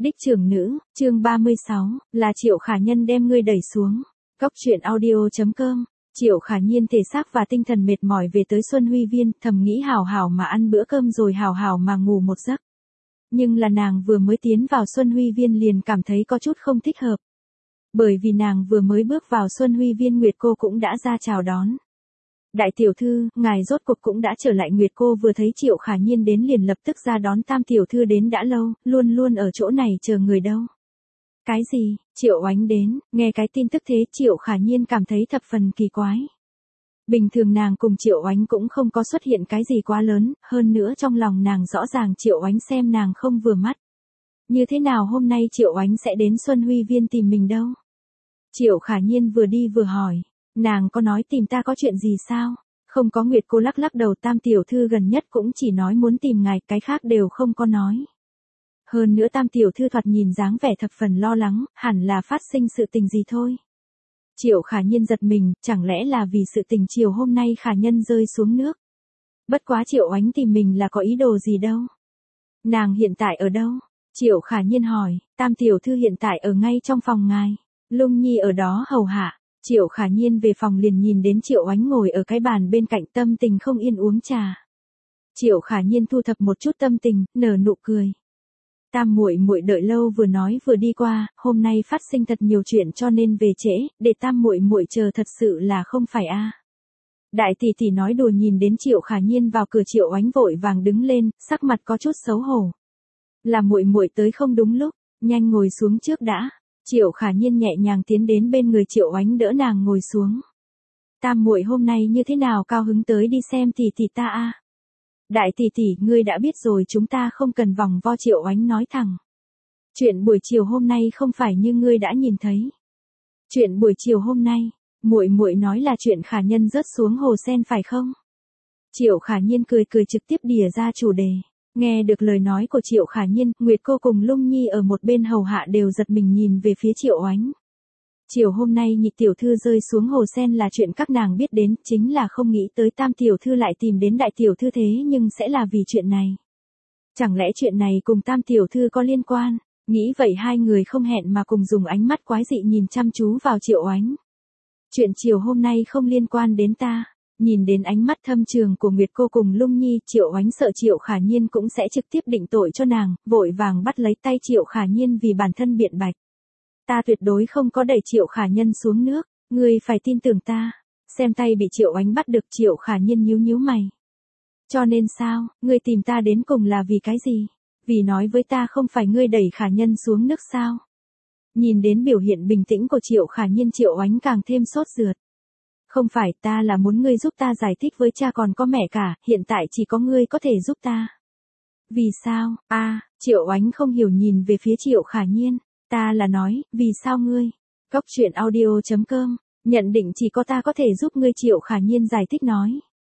Đích trưởng nữ, chương 36, là Triệu Khả Nhân đem ngươi đẩy xuống. Cốc truyện audio.com. Triệu Khả Nhiên thể xác và tinh thần mệt mỏi về tới Xuân Huy Viên, thầm nghĩ hảo hảo mà ăn bữa cơm rồi hảo hảo mà ngủ một giấc. Nhưng là nàng vừa mới tiến vào Xuân Huy Viên liền cảm thấy có chút không thích hợp. Bởi vì nàng vừa mới bước vào Xuân Huy Viên, Nguyệt cô cũng đã ra chào đón. Đại tiểu thư, ngài rốt cuộc cũng đã trở lại. Nguyệt cô vừa thấy Triệu Khả Nhiên đến liền lập tức ra đón. Tam tiểu thư đến đã lâu, luôn luôn ở chỗ này chờ người đâu. Cái gì, Triệu Oánh đến, nghe cái tin tức thế Triệu Khả Nhiên cảm thấy thập phần kỳ quái. Bình thường nàng cùng Triệu Oánh cũng không có xuất hiện cái gì quá lớn, hơn nữa trong lòng nàng rõ ràng Triệu Oánh xem nàng không vừa mắt. Như thế nào hôm nay Triệu Oánh sẽ đến Xuân Huy Viên tìm mình đâu? Triệu Khả Nhiên vừa đi vừa hỏi. Nàng có nói tìm ta có chuyện gì sao? Không có. Nguyệt cô lắc lắc đầu. Tam tiểu thư gần nhất cũng chỉ nói muốn tìm ngài, cái khác đều không có nói. Hơn nữa Tam tiểu thư thoạt nhìn dáng vẻ thập phần lo lắng, hẳn là phát sinh sự tình gì thôi. Triệu Khả Nhiên giật mình, chẳng lẽ là vì sự tình chiều hôm nay Khả Nhân rơi xuống nước? Bất quá Triệu Oánh tìm mình là có ý đồ gì đâu? Nàng hiện tại ở đâu? Triệu Khả Nhiên hỏi. Tam tiểu thư hiện tại ở ngay trong phòng ngài. Lung Nhi ở đó hầu hạ. Triệu Khả Nhiên về phòng liền nhìn đến Triệu Oánh ngồi ở cái bàn bên cạnh, tâm tình không yên uống trà. Triệu Khả Nhiên thu thập một chút tâm tình, nở nụ cười. Tam muội muội đợi lâu vừa nói vừa đi qua, hôm nay phát sinh thật nhiều chuyện cho nên về trễ, để Tam muội muội chờ thật sự là không phải a. Đại tỷ tỷ nói đùa. Nhìn đến Triệu Khả Nhiên vào cửa, Triệu Oánh vội vàng đứng lên, sắc mặt có chút xấu hổ. Là muội muội tới không đúng lúc, nhanh ngồi xuống trước đã. Triệu Khả Nhiên nhẹ nhàng tiến đến bên người Triệu Oánh đỡ nàng ngồi xuống. Tam muội hôm nay như thế nào cao hứng tới đi xem tỷ tỷ ta a? Đại tỷ tỷ, ngươi đã biết rồi, chúng ta không cần vòng vo. Triệu Oánh nói thẳng. Chuyện buổi chiều hôm nay không phải như ngươi đã nhìn thấy. Chuyện buổi chiều hôm nay, muội muội nói là chuyện Khả Nhân rớt xuống hồ sen phải không? Triệu Khả Nhiên cười cười trực tiếp đìa ra chủ đề. Nghe được lời nói của Triệu Khả Nhiên, Nguyệt cô cùng Lung Nhi ở một bên hầu hạ đều giật mình nhìn về phía Triệu Oánh. Chiều hôm nay nhị tiểu thư rơi xuống hồ sen là chuyện các nàng biết đến, chính là không nghĩ tới Tam tiểu thư lại tìm đến đại tiểu thư thế nhưng sẽ là vì chuyện này. Chẳng lẽ chuyện này cùng Tam tiểu thư có liên quan? Nghĩ vậy hai người không hẹn mà cùng dùng ánh mắt quái dị nhìn chăm chú vào Triệu Oánh. Chuyện chiều hôm nay không liên quan đến ta. Nhìn đến ánh mắt thâm trường của Nguyệt cô cùng Lung Nhi, Triệu Oánh sợ Triệu Khả Nhiên cũng sẽ trực tiếp định tội cho nàng, vội vàng bắt lấy tay Triệu Khả Nhiên vì bản thân biện bạch. Ta tuyệt đối không có đẩy Triệu Khả Nhân xuống nước, ngươi phải tin tưởng ta. Xem tay bị Triệu Oánh bắt được, Triệu Khả Nhiên nhíu nhíu mày. Cho nên sao, ngươi tìm ta đến cùng là vì cái gì? Vì nói với ta không phải ngươi đẩy Khả Nhân xuống nước sao? Nhìn đến biểu hiện bình tĩnh của Triệu Khả Nhiên, Triệu Oánh càng thêm sốt ruột. Không phải, ta là muốn ngươi giúp ta giải thích với cha còn có mẹ cả, hiện tại chỉ có ngươi có thể giúp ta. Vì sao? Triệu Oánh không hiểu nhìn về phía Triệu Khả Nhiên. Ta là nói, vì sao ngươi? Cốc truyện audio.com, nhận định chỉ có ta có thể giúp ngươi. Triệu Khả Nhiên giải thích nói.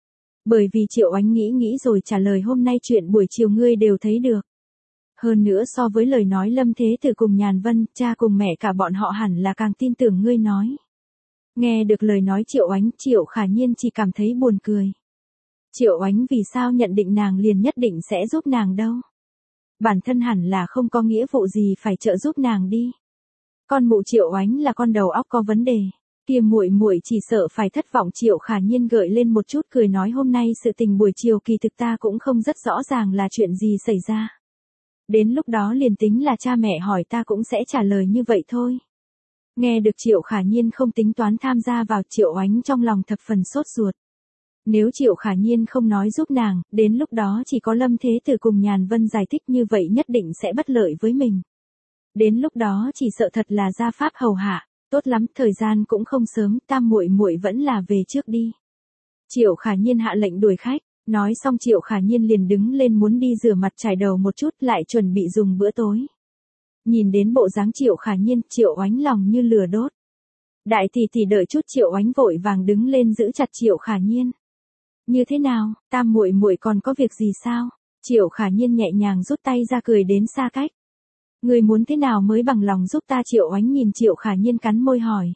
Bởi vì Triệu Oánh nghĩ rồi trả lời, hôm nay chuyện buổi chiều ngươi đều thấy được. Hơn nữa so với lời nói Lâm Thế Tử cùng Nhàn Vân, cha cùng mẹ cả bọn họ hẳn là càng tin tưởng ngươi nói. Nghe được lời nói Triệu Oánh, Triệu Khả Nhiên chỉ cảm thấy buồn cười. Triệu Oánh vì sao nhận định nàng liền nhất định sẽ giúp nàng đâu? Bản thân hẳn là không có nghĩa vụ gì phải trợ giúp nàng đi. Con mụ Triệu Oánh là con đầu óc có vấn đề. Kia muội muội chỉ sợ phải thất vọng. Triệu Khả Nhiên gợi lên một chút cười nói, hôm nay sự tình buổi chiều kỳ thực ta cũng không rất rõ ràng là chuyện gì xảy ra. Đến lúc đó liền tính là cha mẹ hỏi ta cũng sẽ trả lời như vậy thôi. Nghe được Triệu Khả Nhiên không tính toán tham gia vào, Triệu Oánh trong lòng thập phần sốt ruột. Nếu Triệu Khả Nhiên không nói giúp nàng, đến lúc đó chỉ có Lâm Thế Tử cùng Nhàn Vân giải thích, như vậy nhất định sẽ bất lợi với mình. Đến lúc đó chỉ sợ thật là gia pháp hầu hạ. Tốt lắm, thời gian cũng không sớm, Tam muội muội vẫn là về trước đi. Triệu Khả Nhiên hạ lệnh đuổi khách. Nói xong Triệu Khả Nhiên liền đứng lên muốn đi rửa mặt chải đầu một chút, lại chuẩn bị dùng bữa tối. Nhìn đến bộ dáng Triệu Khả Nhiên, Triệu Oánh lòng như lửa đốt. Đại tỷ tỷ đợi chút. Triệu Oánh vội vàng đứng lên giữ chặt Triệu Khả Nhiên. Như thế nào, Tam muội muội còn có việc gì sao? Triệu Khả Nhiên nhẹ nhàng rút tay ra, cười đến xa cách. Ngươi muốn thế nào mới bằng lòng giúp ta? Triệu Oánh nhìn Triệu Khả Nhiên cắn môi hỏi.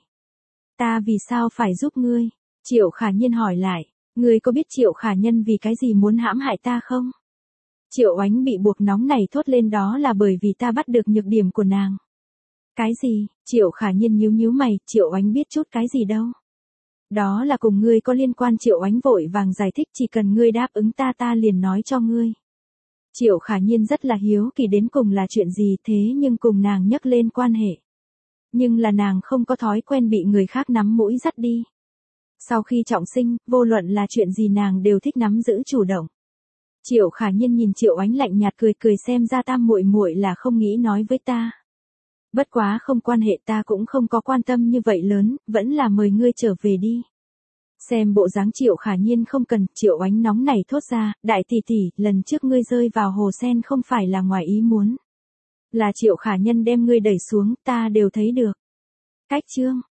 Ta vì sao phải giúp ngươi? Triệu Khả Nhiên hỏi lại. Ngươi có biết Triệu Khả Nhân vì cái gì muốn hãm hại ta không? Triệu Oánh bị buộc nóng này thốt lên đó là bởi vì ta bắt được nhược điểm của nàng. Cái gì? Triệu Khả Nhiên nhíu nhíu mày, Triệu Oánh biết chút cái gì đâu. Đó là cùng ngươi có liên quan. Triệu Oánh vội vàng giải thích, chỉ cần ngươi đáp ứng ta liền nói cho ngươi. Triệu Khả Nhiên rất là hiếu kỳ đến cùng là chuyện gì thế nhưng cùng nàng nhắc lên quan hệ. Nhưng là nàng không có thói quen bị người khác nắm mũi dắt đi. Sau khi trọng sinh, vô luận là chuyện gì nàng đều thích nắm giữ chủ động. Triệu Khả Nhiên nhìn Triệu Oánh lạnh nhạt cười cười, xem ra tam muội muội là không nghĩ nói với ta. Bất quá không quan hệ, ta cũng không có quan tâm như vậy lớn, vẫn là mời ngươi trở về đi. Xem bộ dáng Triệu Khả Nhiên không cần, Triệu Oánh nóng này thốt ra, đại tỷ tỷ, lần trước ngươi rơi vào hồ sen không phải là ngoài ý muốn. Là Triệu Khả Nhân đem ngươi đẩy xuống, ta đều thấy được. Cách chương.